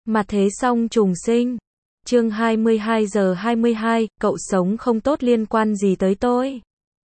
Mà thế xong trùng sinh. Chương 22 giờ 22, cậu sống không tốt liên quan gì tới tôi.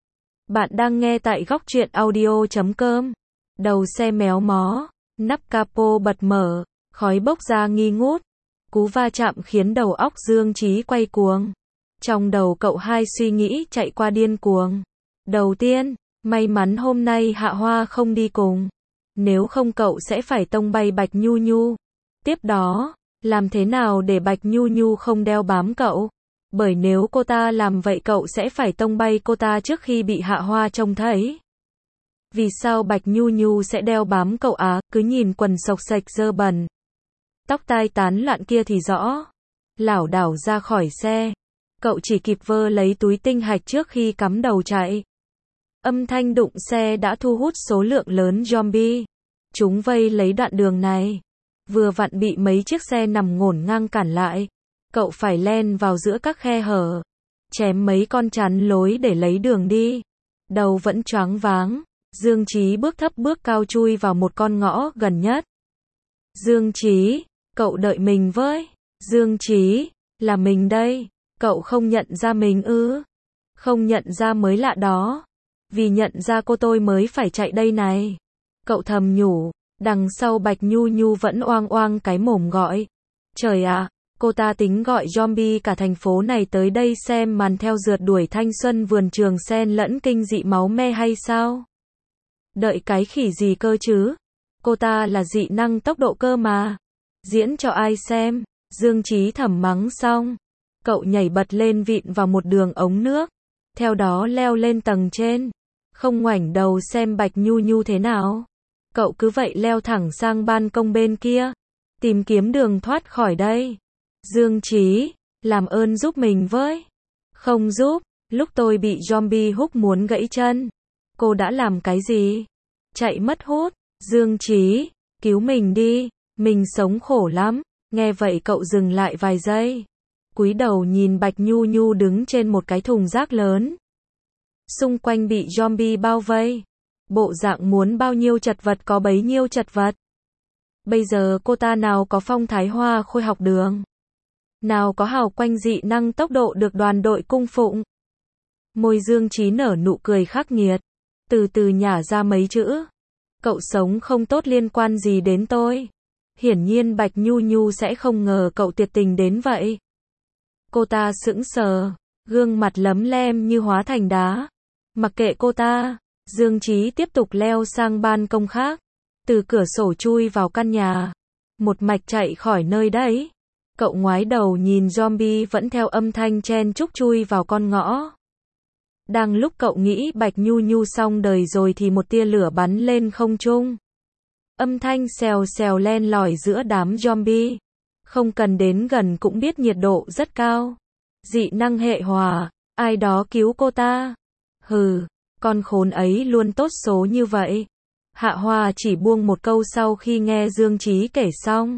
Bạn đang nghe tại góc truyện audio.com. Đầu xe méo mó, nắp capo bật mở, khói bốc ra nghi ngút. Cú va chạm khiến đầu óc Dương Trí quay cuồng. Trong đầu cậu hai suy nghĩ chạy qua điên cuồng. Đầu tiên, may mắn hôm nay Hạ Hoa không đi cùng. Nếu không cậu sẽ phải tông bay Bạch Nhu Nhu. Tiếp đó, làm thế nào để Bạch Nhu Nhu không đeo bám cậu? Bởi nếu cô ta làm vậy cậu sẽ phải tông bay cô ta trước khi bị Hạ Hoa trông thấy. Vì sao Bạch Nhu Nhu sẽ đeo bám cậu á? Cứ nhìn quần xộc xạch dơ bẩn, tóc tai tán loạn kia thì rõ. Lảo đảo ra khỏi xe, cậu chỉ kịp vơ lấy túi tinh hạch trước khi cắm đầu chạy. Âm thanh đụng xe đã thu hút số lượng lớn zombie. Chúng vây lấy đoạn đường này. Vừa vặn bị mấy chiếc xe nằm ngổn ngang cản lại. Cậu phải len vào giữa các khe hở, chém mấy con chắn lối để lấy đường đi. Đầu vẫn choáng váng, Dương Trí bước thấp bước cao chui vào một con ngõ gần nhất. Dương Trí, cậu đợi mình với. Dương Trí, là mình đây. Cậu không nhận ra mình ư? Không nhận ra mới lạ đó. Vì nhận ra cô tôi mới phải chạy đây này. Cậu thầm nhủ, đằng sau Bạch Nhu Nhu vẫn oang oang cái mồm gọi. Trời ạ, cô ta tính gọi zombie cả thành phố này tới đây xem màn theo rượt đuổi thanh xuân vườn trường sen lẫn kinh dị máu me hay sao? Đợi cái khỉ gì cơ chứ? Cô ta là dị năng tốc độ cơ mà. Diễn cho ai xem? Dương Trí thầm mắng xong. Cậu nhảy bật lên vịn vào một đường ống nước. Theo đó leo lên tầng trên. Không ngoảnh đầu xem Bạch Nhu Nhu thế nào. Cậu cứ vậy leo thẳng sang ban công bên kia. Tìm kiếm đường thoát khỏi đây. Dương Trí, làm ơn giúp mình với. Không giúp, lúc tôi bị zombie húc muốn gãy chân. Cô đã làm cái gì? Chạy mất hút. Dương Trí, cứu mình đi. Mình sống khổ lắm. Nghe vậy cậu dừng lại vài giây. Cúi đầu nhìn Bạch Nhu Nhu đứng trên một cái thùng rác lớn. Xung quanh bị zombie bao vây. Bộ dạng muốn bao nhiêu chật vật có bấy nhiêu chật vật. Bây giờ cô ta nào có phong thái hoa khôi học đường. Nào có hào quanh dị năng tốc độ được đoàn đội cung phụng. Môi Dương Trí nở nụ cười khắc nghiệt. Từ từ nhả ra mấy chữ. Cậu sống không tốt liên quan gì đến tôi. Hiển nhiên Bạch Nhu Nhu sẽ không ngờ cậu tuyệt tình đến vậy. Cô ta sững sờ. Gương mặt lấm lem như hóa thành đá. Mặc kệ cô ta. Dương Trí tiếp tục leo sang ban công khác. Từ cửa sổ chui vào căn nhà. Một mạch chạy khỏi nơi đấy. Cậu ngoái đầu nhìn zombie vẫn theo âm thanh chen chúc chui vào con ngõ. Đang lúc cậu nghĩ Bạch Nhu Nhu xong đời rồi thì một tia lửa bắn lên không trung. Âm thanh xèo xèo len lỏi giữa đám zombie. Không cần đến gần cũng biết nhiệt độ rất cao. Dị năng hệ hỏa. Ai đó cứu cô ta. Hừ, con khốn ấy luôn tốt số như vậy. Hạ Hoa chỉ buông một câu sau khi nghe Dương Trí kể xong.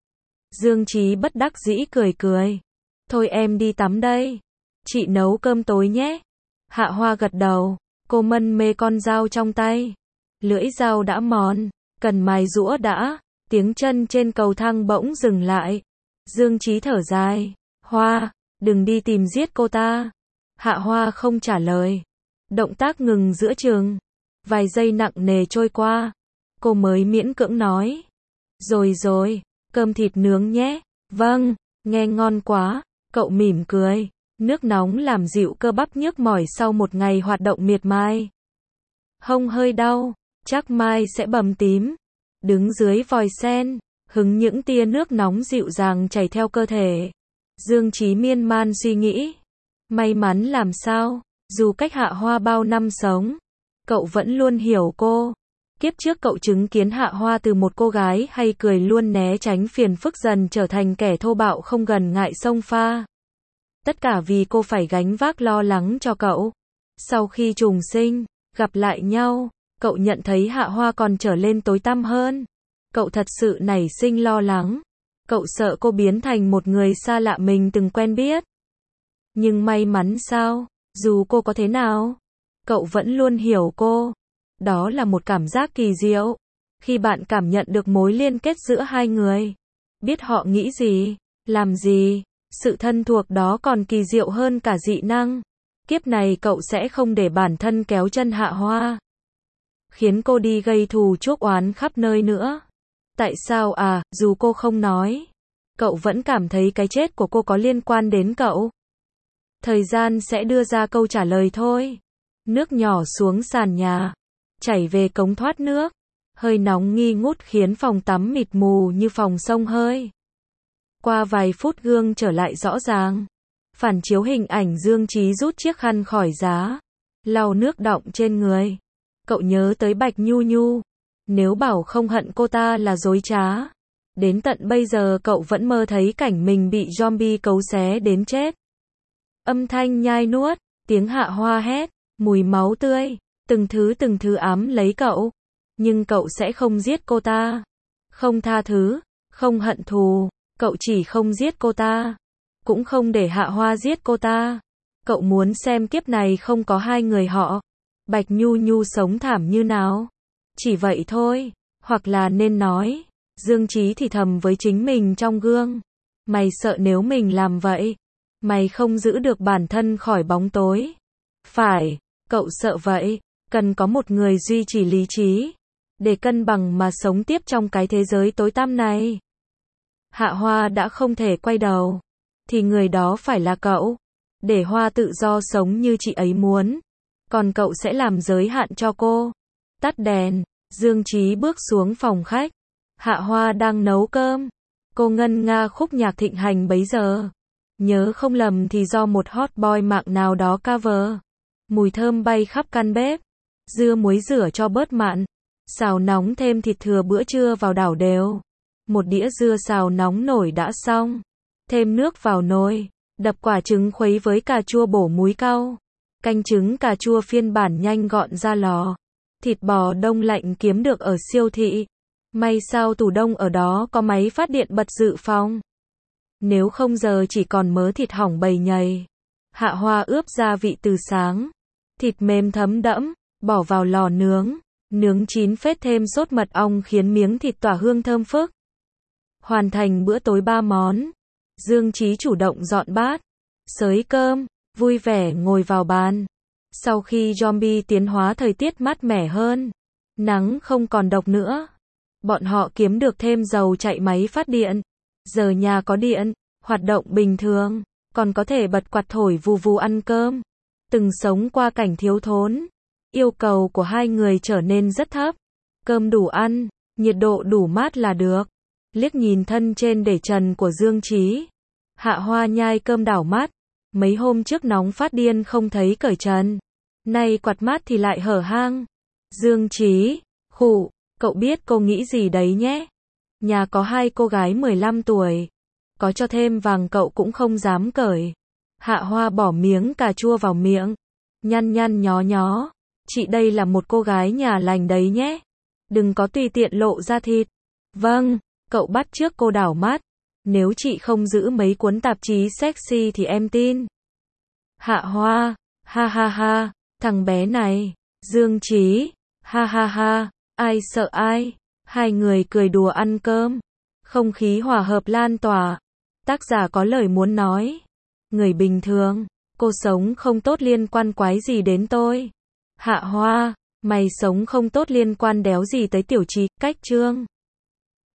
Dương Trí bất đắc dĩ cười cười. Thôi em đi tắm đây. Chị nấu cơm tối nhé. Hạ Hoa gật đầu. Cô mân mê con dao trong tay. Lưỡi dao đã mòn. Cần mài giũa đã. Tiếng chân trên cầu thang bỗng dừng lại. Dương Trí thở dài. Hoa, đừng đi tìm giết cô ta. Hạ Hoa không trả lời. Động tác ngừng giữa chừng. Vài giây nặng nề trôi qua. Cô mới miễn cưỡng nói. Rồi rồi, cơm thịt nướng nhé. Vâng, nghe ngon quá. Cậu mỉm cười. Nước nóng làm dịu cơ bắp nhức mỏi sau một ngày hoạt động miệt mài. Hông hơi đau, chắc mai sẽ bầm tím. Đứng dưới vòi sen, hứng những tia nước nóng dịu dàng chảy theo cơ thể. Dương Trí miên man suy nghĩ. May mắn làm sao, dù cách Hạ Hoa bao năm sống, cậu vẫn luôn hiểu cô. Kiếp trước cậu chứng kiến Hạ Hoa từ một cô gái hay cười luôn né tránh phiền phức dần trở thành kẻ thô bạo không gần ngại xông pha. Tất cả vì cô phải gánh vác lo lắng cho cậu. Sau khi trùng sinh, gặp lại nhau, cậu nhận thấy Hạ Hoa còn trở lên tối tăm hơn. Cậu thật sự nảy sinh lo lắng. Cậu sợ cô biến thành một người xa lạ mình từng quen biết. Nhưng may mắn sao, dù cô có thế nào, cậu vẫn luôn hiểu cô. Đó là một cảm giác kỳ diệu. Khi bạn cảm nhận được mối liên kết giữa hai người. biết họ nghĩ gì, làm gì. Sự thân thuộc đó còn kỳ diệu hơn cả dị năng. Kiếp này cậu sẽ không để bản thân kéo chân Hạ Hoa, khiến cô đi gây thù chuốc oán khắp nơi nữa. Tại sao à, dù cô không nói, cậu vẫn cảm thấy cái chết của cô có liên quan đến cậu. Thời gian sẽ đưa ra câu trả lời thôi. Nước nhỏ xuống sàn nhà, chảy về cống thoát nước. Hơi nóng nghi ngút khiến phòng tắm mịt mù như phòng xông hơi. Qua vài phút gương trở lại rõ ràng. Phản chiếu hình ảnh Dương Chí rút chiếc khăn khỏi giá, lau nước đọng trên người. Cậu nhớ tới Bạch Nhu Nhu. Nếu bảo không hận cô ta là dối trá. Đến tận bây giờ cậu vẫn mơ thấy cảnh mình bị zombie cấu xé đến chết. Âm thanh nhai nuốt, tiếng Hạ Hoa hét, mùi máu tươi, từng thứ ám lấy cậu. Nhưng cậu sẽ không giết cô ta. Không tha thứ, không hận thù, cậu chỉ không giết cô ta. Cũng không để Hạ Hoa giết cô ta. Cậu muốn xem kiếp này không có hai người họ. Bạch Nhu Nhu sống thảm như nào. Chỉ vậy thôi, hoặc là nên nói. Dương Chí thì thầm với chính mình trong gương. Mày sợ nếu mình làm vậy, mày không giữ được bản thân khỏi bóng tối. Phải, cậu sợ vậy. Cần có một người duy trì lý trí, để cân bằng mà sống tiếp trong cái thế giới tối tăm này. Hạ Hoa đã không thể quay đầu, thì người đó phải là cậu. Để Hoa tự do sống như chị ấy muốn. Còn cậu sẽ làm giới hạn cho cô. Tắt đèn, Dương Chí bước xuống phòng khách. Hạ Hoa đang nấu cơm. Cô ngân nga khúc nhạc thịnh hành bấy giờ. Nhớ không lầm thì do một hot boy mạng nào đó cover. Mùi thơm bay khắp căn bếp. Dưa muối rửa cho bớt mặn. Xào nóng thêm thịt thừa bữa trưa vào đảo đều. Một đĩa dưa xào nóng nổi đã xong. Thêm nước vào nồi. Đập quả trứng khuấy với cà chua bổ múi cau. Canh trứng cà chua phiên bản nhanh gọn ra lò. Thịt bò đông lạnh kiếm được ở siêu thị. May sao tủ đông ở đó có máy phát điện bật dự phòng. Nếu không giờ chỉ còn mớ thịt hỏng bầy nhầy. Hạ Hoa ướp gia vị từ sáng. Thịt mềm thấm đẫm, bỏ vào lò nướng. Nướng chín phết thêm sốt mật ong khiến miếng thịt tỏa hương thơm phức. Hoàn thành bữa tối 3 món. Dương Chí chủ động dọn bát, xới cơm, vui vẻ ngồi vào bàn. Sau khi zombie tiến hóa thời tiết mát mẻ hơn, nắng không còn độc nữa. Bọn họ kiếm được thêm dầu chạy máy phát điện. Giờ nhà có điện, hoạt động bình thường, còn có thể bật quạt thổi vù vù ăn cơm. Từng sống qua cảnh thiếu thốn. Yêu cầu của hai người trở nên rất thấp. Cơm đủ ăn, nhiệt độ đủ mát là được. Liếc nhìn thân trên để trần của Dương Chí. Hạ Hoa nhai cơm đảo mắt. Mấy hôm trước nóng phát điên không thấy cởi trần. Nay quạt mát thì lại hở hang. Dương Chí, khụ, cậu biết cô nghĩ gì đấy nhé. Nhà có hai cô gái 15 tuổi. Có cho thêm vàng cậu cũng không dám cởi. Hạ Hoa bỏ miếng cà chua vào miệng. Nhăn nhăn nhó nhó. Chị đây là một cô gái nhà lành đấy nhé. Đừng có tùy tiện lộ ra thịt. Vâng, cậu bắt chước cô đảo mắt. Nếu chị không giữ mấy cuốn tạp chí sexy thì em tin. Hạ Hoa, ha ha ha, thằng bé này. Dương Chí, ha ha ha, ai sợ ai. Hai người cười đùa ăn cơm. Không khí hòa hợp lan tỏa. Tác giả có lời muốn nói. Người bình thường, cô sống không tốt liên quan quái gì đến tôi. Hạ Hoa, mày sống không tốt liên quan đéo gì tới Tiểu Chí, cách chương.